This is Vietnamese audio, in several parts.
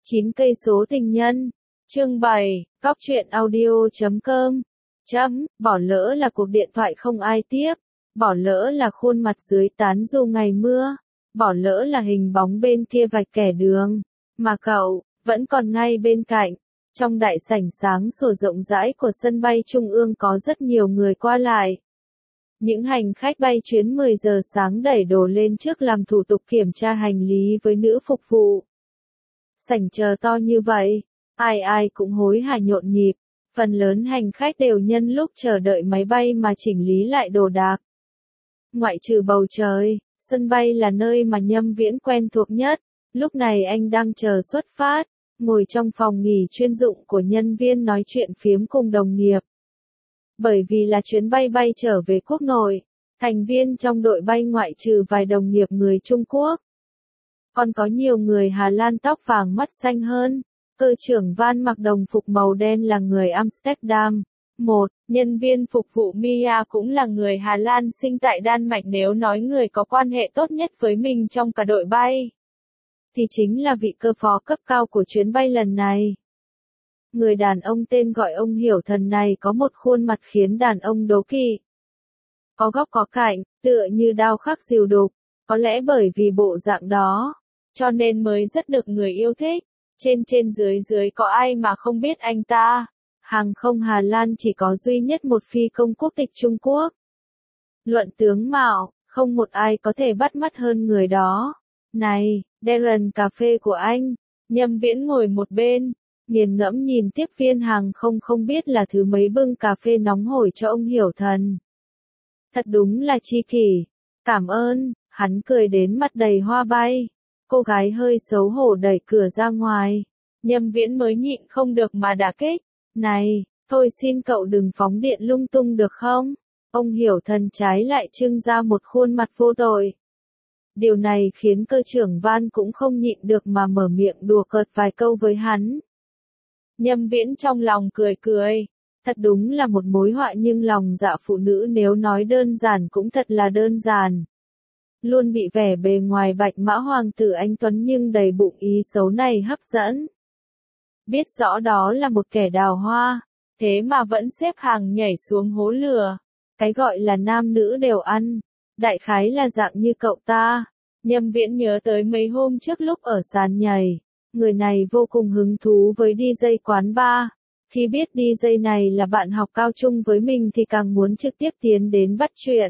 9 cây số tình nhân. Chương 7, Góc truyện audio.com. Bỏ lỡ là cuộc điện thoại không ai tiếp, bỏ lỡ là khuôn mặt dưới tán dù ngày mưa, bỏ lỡ là hình bóng bên kia vạch kẻ đường, mà cậu vẫn còn ngay bên cạnh. Trong đại sảnh sáng sủa rộng rãi của sân bay Trung ương có rất nhiều người qua lại. Những hành khách bay chuyến 10 giờ sáng đẩy đồ lên trước làm thủ tục kiểm tra hành lý với nữ phục vụ. Sảnh chờ to như vậy, ai cũng hối hả nhộn nhịp, phần lớn hành khách đều nhân lúc chờ đợi máy bay mà chỉnh lý lại đồ đạc. Ngoại trừ bầu trời, sân bay là nơi mà Nhâm Viễn quen thuộc nhất, lúc này anh đang chờ xuất phát, ngồi trong phòng nghỉ chuyên dụng của nhân viên nói chuyện phiếm cùng đồng nghiệp. Bởi vì là chuyến bay trở về quốc nội, thành viên trong đội bay ngoại trừ vài đồng nghiệp người Trung Quốc, còn có nhiều người Hà Lan tóc vàng mắt xanh hơn. Cơ trưởng van mặc đồng phục màu đen là người Amsterdam. Nhân viên phục vụ Mia cũng là người Hà Lan sinh tại Đan Mạch. Nếu nói người có quan hệ tốt nhất với mình trong cả đội bay, thì chính là vị cơ phó cấp cao của chuyến bay lần này. Người đàn ông tên gọi ông Hiểu Thần này có một khuôn mặt khiến đàn ông đố kỵ. Có góc có cạnh, tựa như đao khắc diều đục. Có lẽ bởi vì bộ dạng đó, cho nên mới rất được người yêu thích. Trên dưới có ai mà không biết anh ta. Hàng không Hà Lan chỉ có duy nhất một phi công quốc tịch Trung Quốc. Luận tướng mạo, không một ai có thể bắt mắt hơn người đó. Này, Darren, cà phê của anh. Nhâm Viễn ngồi một bên, nghiền ngẫm nhìn tiếp viên hàng không biết là thứ mấy bưng cà phê nóng hổi cho ông Hiểu Thần. Thật đúng là chi kỷ. Cảm ơn, hắn cười đến mặt đầy hoa bay. Cô gái hơi xấu hổ đẩy cửa ra ngoài. Nhâm Viễn mới nhịn không được mà đả kích. Này, thôi xin cậu đừng phóng điện lung tung được không? Ông Hiểu Thần trái lại trưng ra một khuôn mặt vô tội. Điều này khiến cơ trưởng van cũng không nhịn được mà mở miệng đùa cợt vài câu với hắn. Nhâm Viễn trong lòng cười. Thật đúng là một mối họa, nhưng lòng dạ phụ nữ nếu nói đơn giản cũng thật là đơn giản. Luôn bị vẻ bề ngoài bạch mã hoàng tử anh tuấn nhưng đầy bụng ý xấu này hấp dẫn. Biết rõ đó là một kẻ đào hoa, thế mà vẫn xếp hàng nhảy xuống hố lửa. Cái gọi là nam nữ đều ăn, đại khái là dạng như cậu ta. Nhâm Viễn nhớ tới mấy hôm trước lúc ở sàn nhảy, người này vô cùng hứng thú với DJ quán bar. Khi biết DJ này là bạn học cao trung với mình thì càng muốn trực tiếp tiến đến bắt chuyện.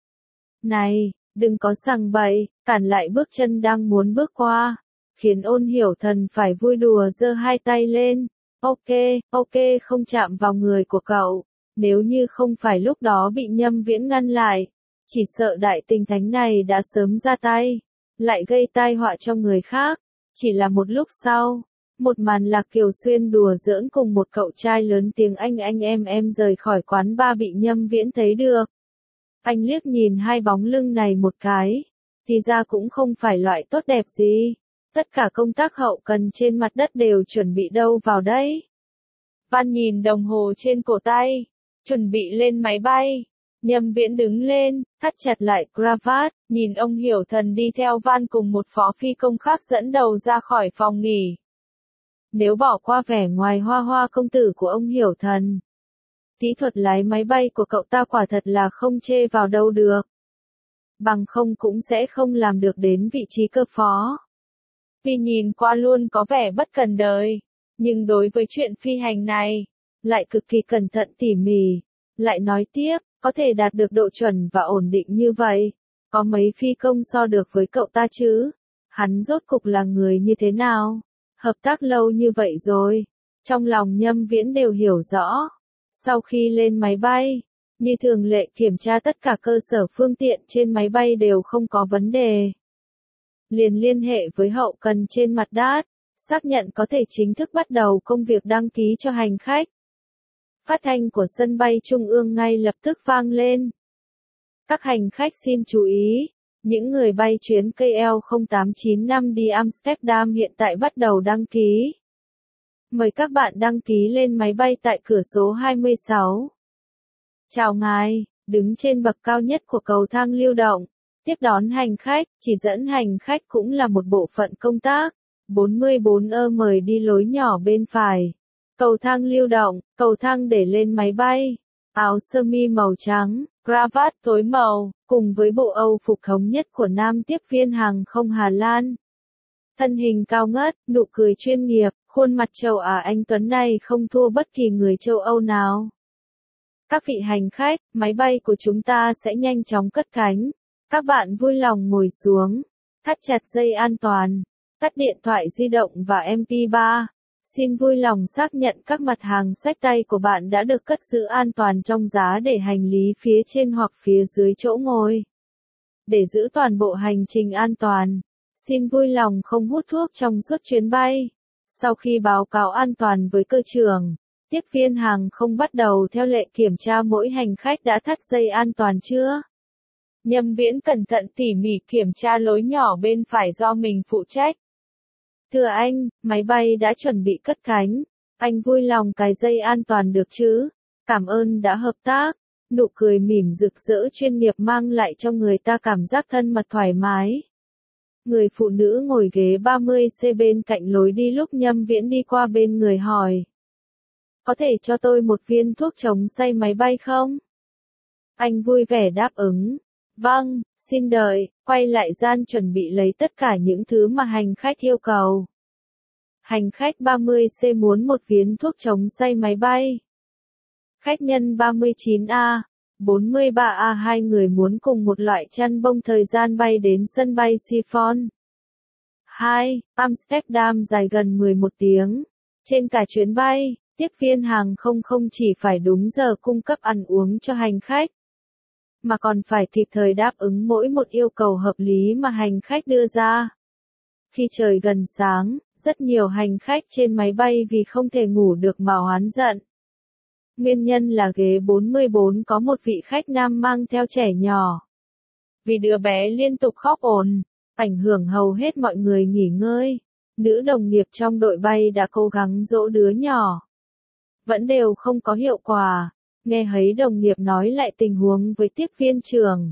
Này, đừng có sằng bậy, cản lại bước chân đang muốn bước qua, khiến Ôn Hiểu Thần phải vui đùa giơ hai tay lên. Ok, không chạm vào người của cậu. Nếu như không phải lúc đó bị Nhâm Viễn ngăn lại, chỉ sợ đại tinh thánh này đã sớm ra tay, lại gây tai họa cho người khác. Chỉ là một lúc sau, một màn Lạc Kiều Xuyên đùa giỡn cùng một cậu trai lớn tiếng anh em rời khỏi quán bar bị Nhâm Viễn thấy được. Anh liếc nhìn hai bóng lưng này một cái, thì ra cũng không phải loại tốt đẹp gì. Tất cả công tác hậu cần trên mặt đất đều chuẩn bị đâu vào đấy. Van nhìn đồng hồ trên cổ tay, chuẩn bị lên máy bay. Nhâm Viễn đứng lên, thắt chặt lại cravat, nhìn ông Hiểu Thần đi theo Van cùng một phó phi công khác dẫn đầu ra khỏi phòng nghỉ. Nếu bỏ qua vẻ ngoài hoa công tử của ông Hiểu Thần, kỹ thuật lái máy bay của cậu ta quả thật là không chê vào đâu được. Bằng không cũng sẽ không làm được đến vị trí cơ phó. Vì nhìn qua luôn có vẻ bất cần đời, nhưng đối với chuyện phi hành này, lại cực kỳ cẩn thận tỉ mỉ. Lại nói tiếp, có thể đạt được độ chuẩn và ổn định như vậy, có mấy phi công so được với cậu ta chứ? Hắn rốt cục là người như thế nào? Hợp tác lâu như vậy rồi, trong lòng Nhâm Viễn đều hiểu rõ. Sau khi lên máy bay, như thường lệ kiểm tra tất cả cơ sở phương tiện trên máy bay đều không có vấn đề. Liền liên hệ với hậu cần trên mặt đất, xác nhận có thể chính thức bắt đầu công việc đăng ký cho hành khách. Phát thanh của sân bay Trung ương ngay lập tức vang lên. Các hành khách xin chú ý, những người bay chuyến KL0895 đi Amsterdam hiện tại bắt đầu đăng ký. Mời các bạn đăng ký lên máy bay tại cửa số 26. Chào ngài, đứng trên bậc cao nhất của cầu thang lưu động, tiếp đón hành khách, chỉ dẫn hành khách cũng là một bộ phận công tác. 44 mời đi lối nhỏ bên phải. Cầu thang lưu động, cầu thang để lên máy bay. Áo sơ mi màu trắng, cravat tối màu, cùng với bộ Âu phục thống nhất của nam tiếp viên hàng không Hà Lan. Thân hình cao ngất, nụ cười chuyên nghiệp, khuôn mặt châu Á anh tuấn này không thua bất kỳ người châu Âu nào. Các vị hành khách, máy bay của chúng ta sẽ nhanh chóng cất cánh. Các bạn vui lòng ngồi xuống, thắt chặt dây an toàn, tắt điện thoại di động và MP3. Xin vui lòng xác nhận các mặt hàng xách tay của bạn đã được cất giữ an toàn trong giá để hành lý phía trên hoặc phía dưới chỗ ngồi. Để giữ toàn bộ hành trình an toàn, xin vui lòng không hút thuốc trong suốt chuyến bay. Sau khi báo cáo an toàn với cơ trưởng, tiếp viên hàng không bắt đầu theo lệ kiểm tra mỗi hành khách đã thắt dây an toàn chưa. Nhâm Viễn cẩn thận tỉ mỉ kiểm tra lối nhỏ bên phải do mình phụ trách. Thưa anh, máy bay đã chuẩn bị cất cánh. Anh vui lòng cài dây an toàn được chứ? Cảm ơn đã hợp tác. Nụ cười mỉm rực rỡ chuyên nghiệp mang lại cho người ta cảm giác thân mật thoải mái. Người phụ nữ ngồi ghế 30C bên cạnh lối đi lúc Nhâm Viễn đi qua bên người hỏi. Có thể cho tôi một viên thuốc chống say máy bay không? Anh vui vẻ đáp ứng. Vâng, xin đợi, quay lại gian chuẩn bị lấy tất cả những thứ mà hành khách yêu cầu. Hành khách 30C muốn một viên thuốc chống say máy bay. Khách nhân 39A, 43A hai người muốn cùng một loại chăn bông thời gian bay đến sân bay Schiphol. 2. Amsterdam dài gần 11 tiếng. Trên cả chuyến bay, tiếp viên hàng không không chỉ phải đúng giờ cung cấp ăn uống cho hành khách, mà còn phải kịp thời đáp ứng mỗi một yêu cầu hợp lý mà hành khách đưa ra. Khi trời gần sáng, rất nhiều hành khách trên máy bay vì không thể ngủ được mà oán giận. Nguyên nhân là ghế 44 có một vị khách nam mang theo trẻ nhỏ. Vì đứa bé liên tục khóc ồn, ảnh hưởng hầu hết mọi người nghỉ ngơi. Nữ đồng nghiệp trong đội bay đã cố gắng dỗ đứa nhỏ. Vẫn đều không có hiệu quả. Nghe thấy đồng nghiệp nói lại tình huống với tiếp viên trưởng.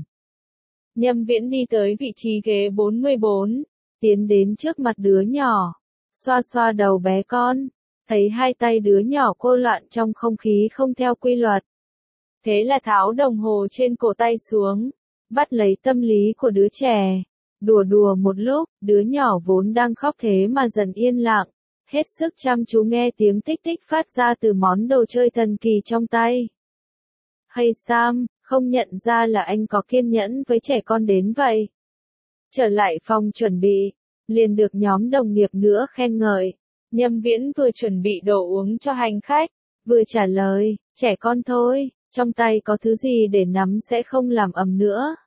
Nhâm Viễn đi tới vị trí ghế 44, tiến đến trước mặt đứa nhỏ, xoa xoa đầu bé con, thấy hai tay đứa nhỏ cô loạn trong không khí không theo quy luật. Thế là tháo đồng hồ trên cổ tay xuống, bắt lấy tâm lý của đứa trẻ, đùa đùa một lúc, đứa nhỏ vốn đang khóc thế mà dần yên lặng, hết sức chăm chú nghe tiếng tích tích phát ra từ món đồ chơi thần kỳ trong tay. Hay Sam, không nhận ra là anh có kiên nhẫn với trẻ con đến vậy. Trở lại phòng chuẩn bị, liền được nhóm đồng nghiệp nữa khen ngợi. Nhâm Viễn vừa chuẩn bị đồ uống cho hành khách, vừa trả lời, trẻ con thôi, trong tay có thứ gì để nắm sẽ không làm ầm nữa.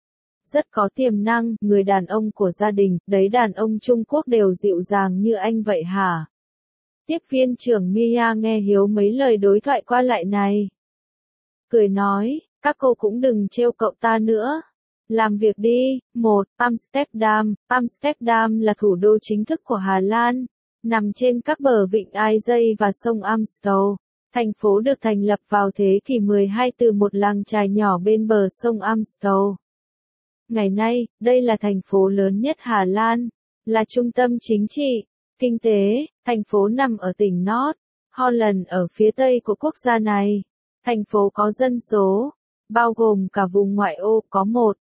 Rất có tiềm năng, người đàn ông của gia đình, đấy đàn ông Trung Quốc đều dịu dàng như anh vậy hả? Tiếp viên trưởng Mia nghe Hiếu mấy lời đối thoại qua lại này. Cười nói, các cô cũng đừng trêu cậu ta nữa. Làm việc đi. 1. Amsterdam. Amsterdam là thủ đô chính thức của Hà Lan, nằm trên các bờ vịnh IJ và sông Amstel. Thành phố được thành lập vào thế kỷ 12 từ một làng chài nhỏ bên bờ sông Amstel. Ngày nay, đây là thành phố lớn nhất Hà Lan, là trung tâm chính trị, kinh tế. Thành phố nằm ở tỉnh North Holland ở phía tây của quốc gia này. Thành phố có dân số, bao gồm cả vùng ngoại ô, có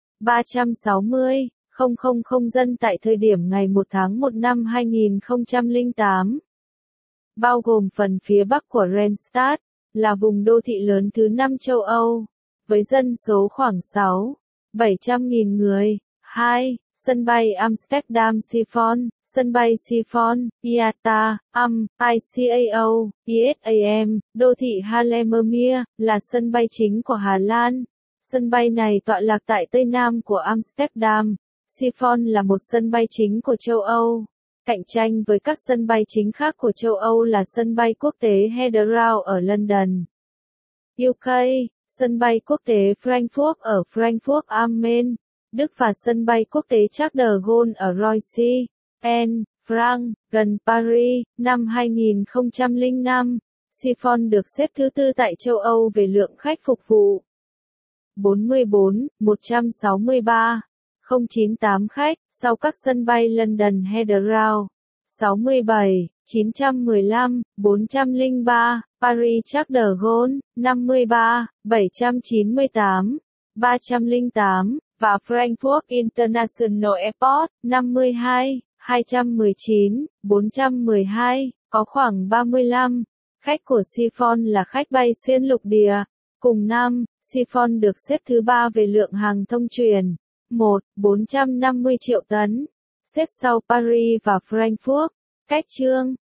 1.360.000 dân tại thời điểm ngày 1 tháng 1 năm 2008. Bao gồm phần phía bắc của Randstad, là vùng đô thị lớn thứ 5 châu Âu, với dân số khoảng 600.000 người. 2. Sân bay Amsterdam Schiphol, sân bay Schiphol, IATA, ICAO, ISAM, đô thị Haarlemmermeer, là sân bay chính của Hà Lan. Sân bay này tọa lạc tại tây nam của Amsterdam. Schiphol là một sân bay chính của châu Âu. Cạnh tranh với các sân bay chính khác của châu Âu là sân bay quốc tế Heathrow ở London, UK, sân bay quốc tế Frankfurt ở Frankfurt am Main, Đức và sân bay quốc tế Charles de Gaulle ở Roissy, France, gần Paris. Năm 2005, Schiphol được xếp thứ tư tại châu Âu về lượng khách phục vụ. 44, 163, 098 khách, sau các sân bay London Heathrow, 67, 915, 403, Paris Charles de Gaulle, 53, 798, 308, và Frankfurt International Airport, 52, 219, 412, có khoảng 35. Khách của Chiffon là khách bay xuyên lục địa. Cùng năm, Chiffon được xếp thứ 3 về lượng hàng thông chuyển, 450 triệu tấn, xếp sau Paris và Frankfurt. Cách chương